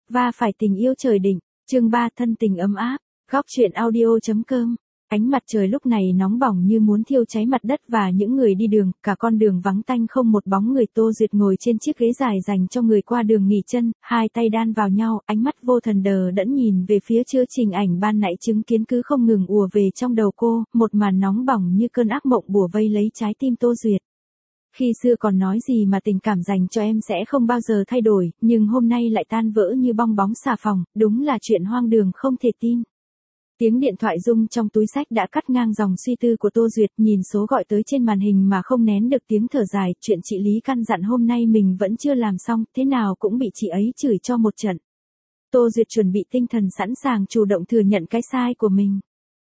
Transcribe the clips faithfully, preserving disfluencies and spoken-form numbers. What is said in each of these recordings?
Va phải tình yêu trời định, chương ba thân tình ấm áp, góc truyện audio.com. Ánh mặt trời lúc này nóng bỏng như muốn thiêu cháy mặt đất và những người đi đường, cả con đường vắng tanh không một bóng người. Tô Duyệt ngồi trên chiếc ghế dài dành cho người qua đường nghỉ chân, hai tay đan vào nhau, ánh mắt vô thần đờ đẫn nhìn về phía chương trình ảnh ban nãy chứng kiến cứ không ngừng ùa về trong đầu cô, một màn nóng bỏng như cơn ác mộng bủa vây lấy trái tim Tô Duyệt. Khi xưa còn nói gì mà tình cảm dành cho em sẽ không bao giờ thay đổi, nhưng hôm nay lại tan vỡ như bong bóng xà phòng, đúng là chuyện hoang đường không thể tin. Tiếng điện thoại rung trong túi xách đã cắt ngang dòng suy tư của Tô Duyệt, nhìn số gọi tới trên màn hình mà không nén được tiếng thở dài, chuyện chị Lý căn dặn hôm nay mình vẫn chưa làm xong, thế nào cũng bị chị ấy chửi cho một trận. Tô Duyệt chuẩn bị tinh thần sẵn sàng chủ động thừa nhận cái sai của mình.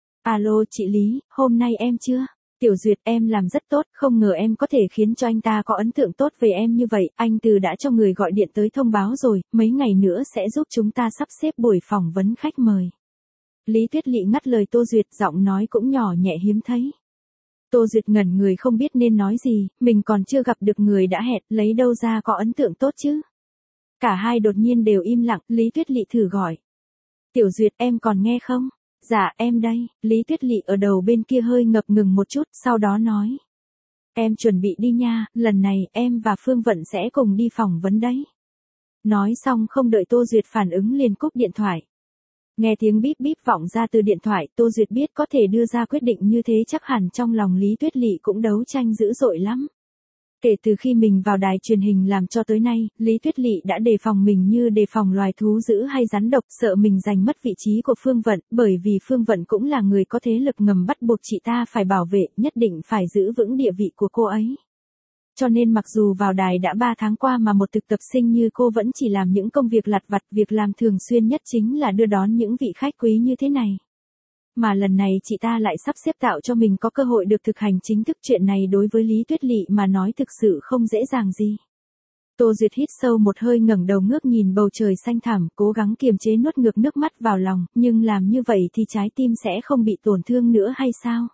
Alo chị Lý, hôm nay em chưa? Tiểu Duyệt, em làm rất tốt, không ngờ em có thể khiến cho anh ta có ấn tượng tốt về em như vậy, anh Từ đã cho người gọi điện tới thông báo rồi, mấy ngày nữa sẽ giúp chúng ta sắp xếp buổi phỏng vấn khách mời. Lý Tuyết Lị ngắt lời Tô Duyệt, giọng nói cũng nhỏ nhẹ hiếm thấy. Tô Duyệt ngẩn người không biết nên nói gì, mình còn chưa gặp được người đã hẹn, lấy đâu ra có ấn tượng tốt chứ. Cả hai đột nhiên đều im lặng, Lý Tuyết Lị thử gọi. Tiểu Duyệt, em còn nghe không? Dạ, em đây. Lý Tuyết Lị ở đầu bên kia hơi ngập ngừng một chút, sau đó nói. Em chuẩn bị đi nha, lần này em và Phương Vận sẽ cùng đi phỏng vấn đấy. Nói xong không đợi Tô Duyệt phản ứng liền cúp điện thoại. Nghe tiếng bíp bíp vọng ra từ điện thoại, Tô Duyệt biết có thể đưa ra quyết định như thế chắc hẳn trong lòng Lý Tuyết Lị cũng đấu tranh dữ dội lắm. Kể từ khi mình vào đài truyền hình làm cho tới nay, Lý Tuyết Lị đã đề phòng mình như đề phòng loài thú dữ hay rắn độc, sợ mình giành mất vị trí của Phương Vận, bởi vì Phương Vận cũng là người có thế lực ngầm bắt buộc chị ta phải bảo vệ, nhất định phải giữ vững địa vị của cô ấy. Cho nên mặc dù vào đài đã ba tháng qua mà một thực tập sinh như cô vẫn chỉ làm những công việc lặt vặt, việc làm thường xuyên nhất chính là đưa đón những vị khách quý như thế này. Mà lần này chị ta lại sắp xếp tạo cho mình có cơ hội được thực hành chính thức, chuyện này đối với Lý Tuyết Lị mà nói thực sự không dễ dàng gì. Tô Duyệt hít sâu một hơi, ngẩng đầu ngước nhìn bầu trời xanh thẳm, cố gắng kiềm chế nuốt ngược nước mắt vào lòng, nhưng làm như vậy thì trái tim sẽ không bị tổn thương nữa hay sao?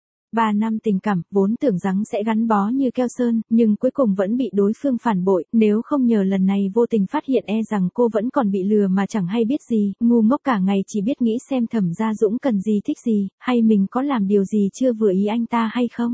Ba năm tình cảm, vốn tưởng rằng sẽ gắn bó như keo sơn, nhưng cuối cùng vẫn bị đối phương phản bội, nếu không nhờ lần này vô tình phát hiện e rằng cô vẫn còn bị lừa mà chẳng hay biết gì, ngu ngốc cả ngày chỉ biết nghĩ xem Thẩm Gia Dũng cần gì thích gì, hay mình có làm điều gì chưa vừa ý anh ta hay không.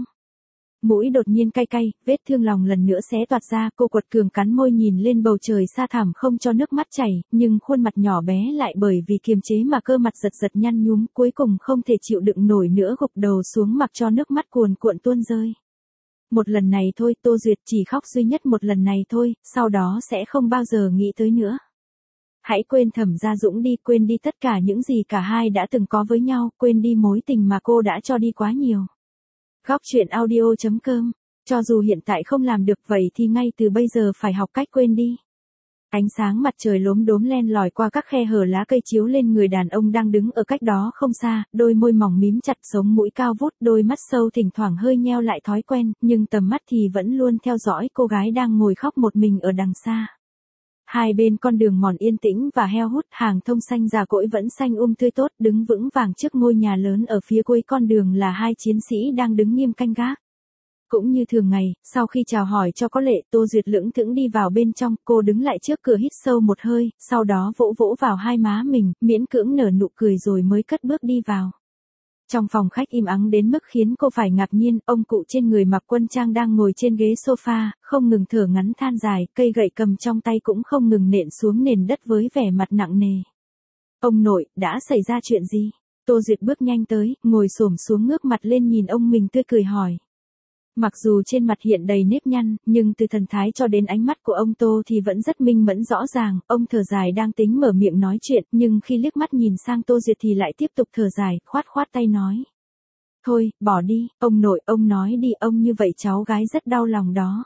Mũi đột nhiên cay cay, vết thương lòng lần nữa xé toạc ra, cô quật cường cắn môi nhìn lên bầu trời xa thẳm không cho nước mắt chảy, nhưng khuôn mặt nhỏ bé lại bởi vì kiềm chế mà cơ mặt giật giật nhăn nhúm, cuối cùng không thể chịu đựng nổi nữa gục đầu xuống mặc cho nước mắt cuồn cuộn tuôn rơi. Một lần này thôi, Tô Duyệt chỉ khóc duy nhất một lần này thôi, sau đó sẽ không bao giờ nghĩ tới nữa. Hãy quên Thẩm Gia Dũng đi, quên đi tất cả những gì cả hai đã từng có với nhau, quên đi mối tình mà cô đã cho đi quá nhiều. Góc truyện audio.com. Cho dù hiện tại không làm được vậy thì ngay từ bây giờ phải học cách quên đi. Ánh sáng mặt trời lốm đốm len lỏi qua các khe hở lá cây chiếu lên người đàn ông đang đứng ở cách đó không xa, đôi môi mỏng mím chặt, sống mũi cao vút, đôi mắt sâu thỉnh thoảng hơi nheo lại thói quen, nhưng tầm mắt thì vẫn luôn theo dõi cô gái đang ngồi khóc một mình ở đằng xa. Hai bên con đường mòn yên tĩnh và heo hút, hàng thông xanh già cỗi vẫn xanh um tươi tốt, đứng vững vàng trước ngôi nhà lớn ở phía cuối con đường là hai chiến sĩ đang đứng nghiêm canh gác. Cũng như thường ngày, sau khi chào hỏi cho có lệ, Tô Duyệt lững thững đi vào bên trong, cô đứng lại trước cửa hít sâu một hơi, sau đó vỗ vỗ vào hai má mình, miễn cưỡng nở nụ cười rồi mới cất bước đi vào. Trong phòng khách im ắng đến mức khiến cô phải ngạc nhiên, ông cụ trên người mặc quân trang đang ngồi trên ghế sofa, không ngừng thở ngắn than dài, cây gậy cầm trong tay cũng không ngừng nện xuống nền đất với vẻ mặt nặng nề. Ông nội, đã xảy ra chuyện gì? Tô Duyệt bước nhanh tới, ngồi xổm xuống ngước mặt lên nhìn ông mình tươi cười hỏi. Mặc dù trên mặt hiện đầy nếp nhăn, nhưng từ thần thái cho đến ánh mắt của ông Tô thì vẫn rất minh mẫn rõ ràng, ông thở dài đang tính mở miệng nói chuyện, nhưng khi liếc mắt nhìn sang Tô Duyệt thì lại tiếp tục thở dài, khoát khoát tay nói. Thôi, bỏ đi, ông nội, ông nói đi, ông như vậy cháu gái rất đau lòng đó.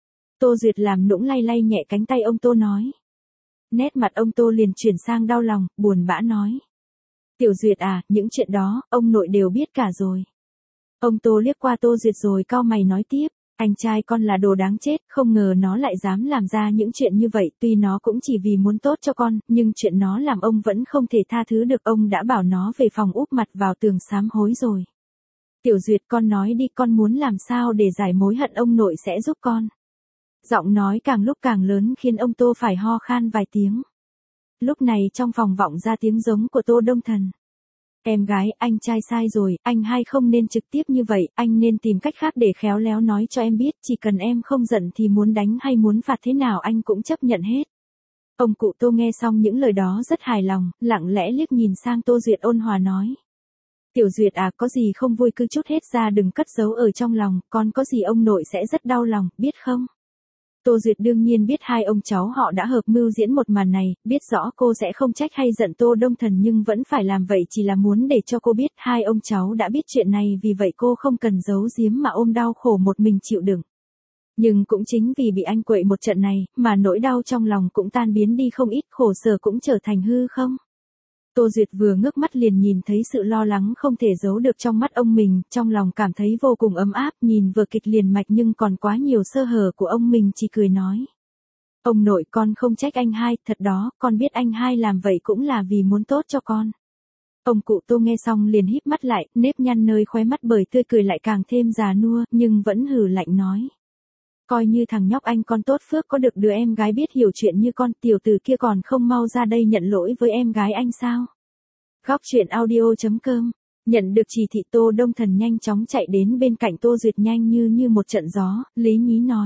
Tô Duyệt làm nũng lay lay nhẹ cánh tay ông Tô nói. Nét mặt ông Tô liền chuyển sang đau lòng, buồn bã nói. Tiểu Duyệt à, những chuyện đó, ông nội đều biết cả rồi. Ông Tô liếc qua Tô Duyệt rồi cau mày nói tiếp, anh trai con là đồ đáng chết, không ngờ nó lại dám làm ra những chuyện như vậy, tuy nó cũng chỉ vì muốn tốt cho con, nhưng chuyện nó làm ông vẫn không thể tha thứ được, ông đã bảo nó về phòng úp mặt vào tường sám hối rồi. Tiểu Duyệt, con nói đi, con muốn làm sao để giải mối hận, ông nội sẽ giúp con. Giọng nói càng lúc càng lớn khiến ông Tô phải ho khan vài tiếng. Lúc này trong phòng vọng ra tiếng giống của Tô Đông Thần. Em gái, anh trai sai rồi, anh hai không nên trực tiếp như vậy, anh nên tìm cách khác để khéo léo nói cho em biết, chỉ cần em không giận thì muốn đánh hay muốn phạt thế nào anh cũng chấp nhận hết. Ông cụ Tô nghe xong những lời đó rất hài lòng, lặng lẽ liếc nhìn sang Tô Duyệt ôn hòa nói. Tiểu Duyệt à, có gì không vui cứ trút hết ra đừng cất giấu ở trong lòng, còn có gì ông nội sẽ rất đau lòng, biết không? Tô Duyệt đương nhiên biết hai ông cháu họ đã hợp mưu diễn một màn này, biết rõ cô sẽ không trách hay giận Tô Đông Thần nhưng vẫn phải làm vậy chỉ là muốn để cho cô biết hai ông cháu đã biết chuyện này vì vậy cô không cần giấu giếm mà ôm đau khổ một mình chịu đựng. Nhưng cũng chính vì bị anh quậy một trận này mà nỗi đau trong lòng cũng tan biến đi không ít, khổ sở cũng trở thành hư không. Tô Duyệt vừa ngước mắt liền nhìn thấy sự lo lắng không thể giấu được trong mắt ông mình, trong lòng cảm thấy vô cùng ấm áp, nhìn vừa kịch liền mạch nhưng còn quá nhiều sơ hở của ông mình chỉ cười nói. Ông nội con không trách anh hai, thật đó, con biết anh hai làm vậy cũng là vì muốn tốt cho con. Ông cụ Tô nghe xong liền híp mắt lại, nếp nhăn nơi khóe mắt bởi tươi cười lại càng thêm già nua, nhưng vẫn hừ lạnh nói. Coi như thằng nhóc anh con tốt phước có được đứa em gái biết hiểu chuyện như con, tiểu tử kia còn không mau ra đây nhận lỗi với em gái anh sao? Góc truyện audio chấm com. Nhận được chỉ thị Tô Đông Thần nhanh chóng chạy đến bên cạnh Tô Duyệt nhanh như như một trận gió, lý nhí nói.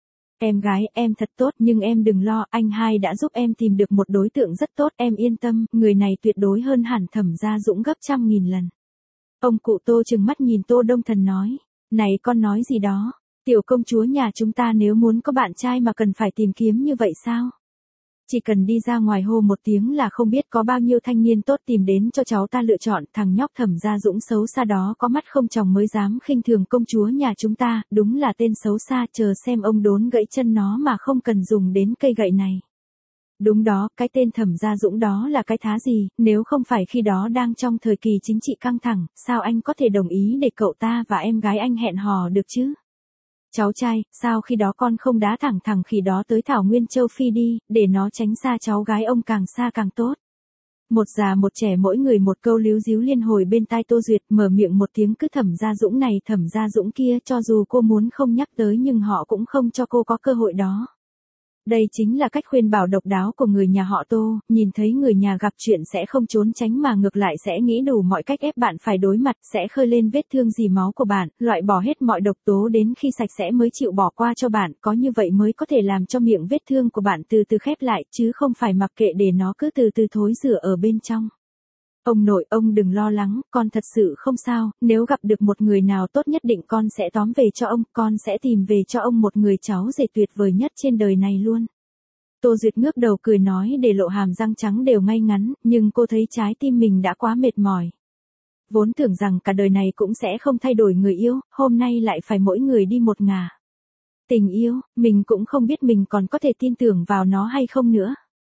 Em gái, em thật tốt nhưng em đừng lo, anh hai đã giúp em tìm được một đối tượng rất tốt, em yên tâm, người này tuyệt đối hơn hẳn Thẩm Gia Dũng gấp trăm nghìn lần. Ông cụ Tô trừng mắt nhìn Tô Đông Thần nói. Này con nói gì đó? Tiểu công chúa nhà chúng ta nếu muốn có bạn trai mà cần phải tìm kiếm như vậy sao? Chỉ cần đi ra ngoài hô một tiếng là không biết có bao nhiêu thanh niên tốt tìm đến cho cháu ta lựa chọn, thằng nhóc Thẩm Gia Dũng xấu xa đó có mắt không tròng mới dám khinh thường công chúa nhà chúng ta, đúng là tên xấu xa, chờ xem ông đốn gãy chân nó mà không cần dùng đến cây gậy này. Đúng đó, cái tên Thẩm Gia Dũng đó là cái thá gì, nếu không phải khi đó đang trong thời kỳ chính trị căng thẳng, sao anh có thể đồng ý để cậu ta và em gái anh hẹn hò được chứ? Cháu trai, sao khi đó con không đá thẳng thẳng khi đó tới Thảo Nguyên Châu Phi đi, để nó tránh xa cháu gái ông càng xa càng tốt. Một già một trẻ mỗi người một câu líu díu liên hồi bên tai Tô Duyệt, mở miệng một tiếng cứ Thẩm Gia Dũng này Thẩm Gia Dũng kia, cho dù cô muốn không nhắc tới nhưng họ cũng không cho cô có cơ hội đó. Đây chính là cách khuyên bảo độc đáo của người nhà họ Tô, nhìn thấy người nhà gặp chuyện sẽ không trốn tránh mà ngược lại sẽ nghĩ đủ mọi cách ép bạn phải đối mặt, sẽ khơi lên vết thương dì máu của bạn, loại bỏ hết mọi độc tố đến khi sạch sẽ mới chịu bỏ qua cho bạn, có như vậy mới có thể làm cho miệng vết thương của bạn từ từ khép lại, chứ không phải mặc kệ để nó cứ từ từ thối rữa ở bên trong. Ông nội, ông đừng lo lắng, con thật sự không sao, nếu gặp được một người nào tốt nhất định con sẽ tóm về cho ông, con sẽ tìm về cho ông một người cháu rể tuyệt vời nhất trên đời này luôn. Tô Duyệt ngước đầu cười nói để lộ hàm răng trắng đều ngay ngắn, nhưng cô thấy trái tim mình đã quá mệt mỏi. Vốn tưởng rằng cả đời này cũng sẽ không thay đổi người yêu, hôm nay lại phải mỗi người đi một ngả. Tình yêu, mình cũng không biết mình còn có thể tin tưởng vào nó hay không nữa.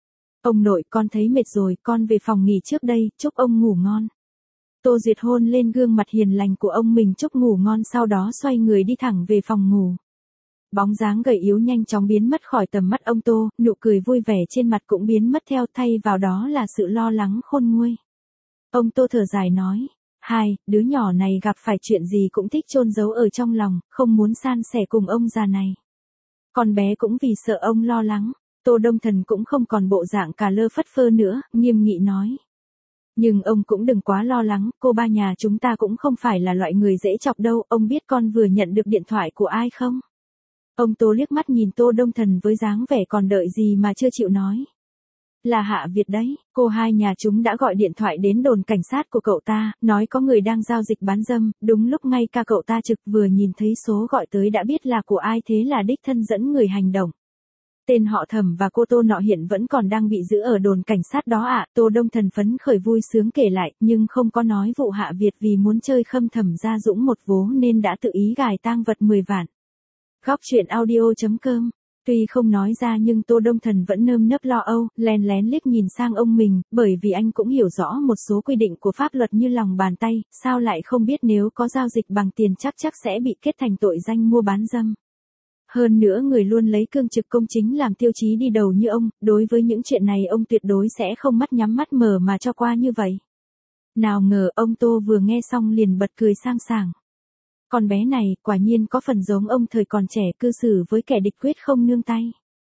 Ông nội, con thấy mệt rồi, con về phòng nghỉ trước đây, chúc ông ngủ ngon. Tô Duyệt hôn lên gương mặt hiền lành của ông mình chúc ngủ ngon sau đó xoay người đi thẳng về phòng ngủ. Bóng dáng gầy yếu nhanh chóng biến mất khỏi tầm mắt ông Tô, nụ cười vui vẻ trên mặt cũng biến mất theo, thay vào đó là sự lo lắng khôn nguôi. Ông Tô thở dài nói, hai, đứa nhỏ này gặp phải chuyện gì cũng thích chôn giấu ở trong lòng, không muốn san sẻ cùng ông già này. Con bé cũng vì sợ ông lo lắng. Tô Đông Thần cũng không còn bộ dạng cà lơ phất phơ nữa, nghiêm nghị nói. Nhưng ông cũng đừng quá lo lắng, cô ba nhà chúng ta cũng không phải là loại người dễ chọc đâu, ông biết con vừa nhận được điện thoại của ai không? Ông Tô liếc mắt nhìn Tô Đông Thần với dáng vẻ còn đợi gì mà chưa chịu nói. Là Hạ Việt đấy, cô hai nhà chúng đã gọi điện thoại đến đồn cảnh sát của cậu ta, nói có người đang giao dịch bán dâm, đúng lúc ngay cả cậu ta trực vừa nhìn thấy số gọi tới đã biết là của ai thế là đích thân dẫn người hành động. Tên họ Thẩm và cô Tô nọ hiện vẫn còn đang bị giữ ở đồn cảnh sát đó ạ, à. Tô Đông Thần phấn khởi vui sướng kể lại, nhưng không có nói vụ Hạ Việt vì muốn chơi khâm Thẩm Gia Dũng một vố nên đã tự ý gài tang vật mười vạn. Góc truyện audio chấm com. Tuy không nói ra nhưng Tô Đông Thần vẫn nơm nớp lo âu, lén lén liếc nhìn sang ông mình, bởi vì anh cũng hiểu rõ một số quy định của pháp luật như lòng bàn tay, sao lại không biết nếu có giao dịch bằng tiền chắc chắc sẽ bị kết thành tội danh mua bán dâm. Hơn nữa người luôn lấy cương trực công chính làm tiêu chí đi đầu như ông, đối với những chuyện này ông tuyệt đối sẽ không mắt nhắm mắt mở mà cho qua như vậy. Nào ngờ ông Tô vừa nghe xong liền bật cười sang sảng. Con bé này quả nhiên có phần giống ông thời còn trẻ cư xử với kẻ địch quyết không nương tay.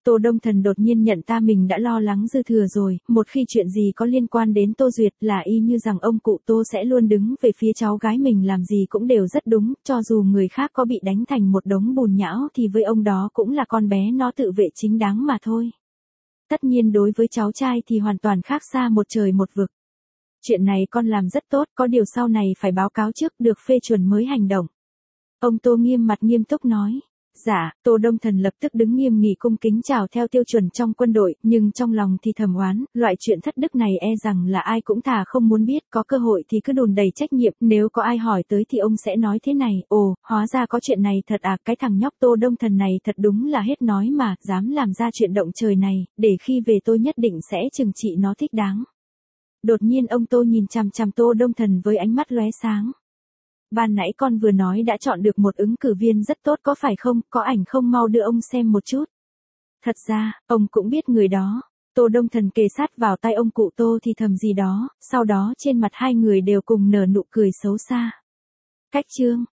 Tô Đông Thần đột nhiên nhận ta mình đã lo lắng dư thừa rồi, một khi chuyện gì có liên quan đến Tô Duyệt là y như rằng ông cụ Tô sẽ luôn đứng về phía cháu gái mình, làm gì cũng đều rất đúng, cho dù người khác có bị đánh thành một đống bùn nhão thì với ông đó cũng là con bé nó tự vệ chính đáng mà thôi. Tất nhiên đối với cháu trai thì hoàn toàn khác xa một trời một vực. Chuyện này con làm rất tốt, có điều sau này phải báo cáo trước, được phê chuẩn mới hành động. Ông Tô nghiêm mặt nghiêm túc nói. Dạ, Tô Đông Thần lập tức đứng nghiêm nghị cung kính chào theo tiêu chuẩn trong quân đội, nhưng trong lòng thì thầm oán, loại chuyện thất đức này e rằng là ai cũng thà không muốn biết, có cơ hội thì cứ đùn đầy trách nhiệm, nếu có ai hỏi tới thì ông sẽ nói thế này, ồ, hóa ra có chuyện này thật à, cái thằng nhóc Tô Đông Thần này thật đúng là hết nói mà, dám làm ra chuyện động trời này, để khi về tôi nhất định sẽ trừng trị nó thích đáng. Đột nhiên ông Tô nhìn chằm chằm Tô Đông Thần với ánh mắt lóe sáng. Ban nãy con vừa nói đã chọn được một ứng cử viên rất tốt có phải không, có ảnh không mau đưa ông xem một chút. Thật ra, ông cũng biết người đó. Tô Đông Thần kề sát vào tay ông cụ Tô thì thầm gì đó, sau đó trên mặt hai người đều cùng nở nụ cười xấu xa. Cách chương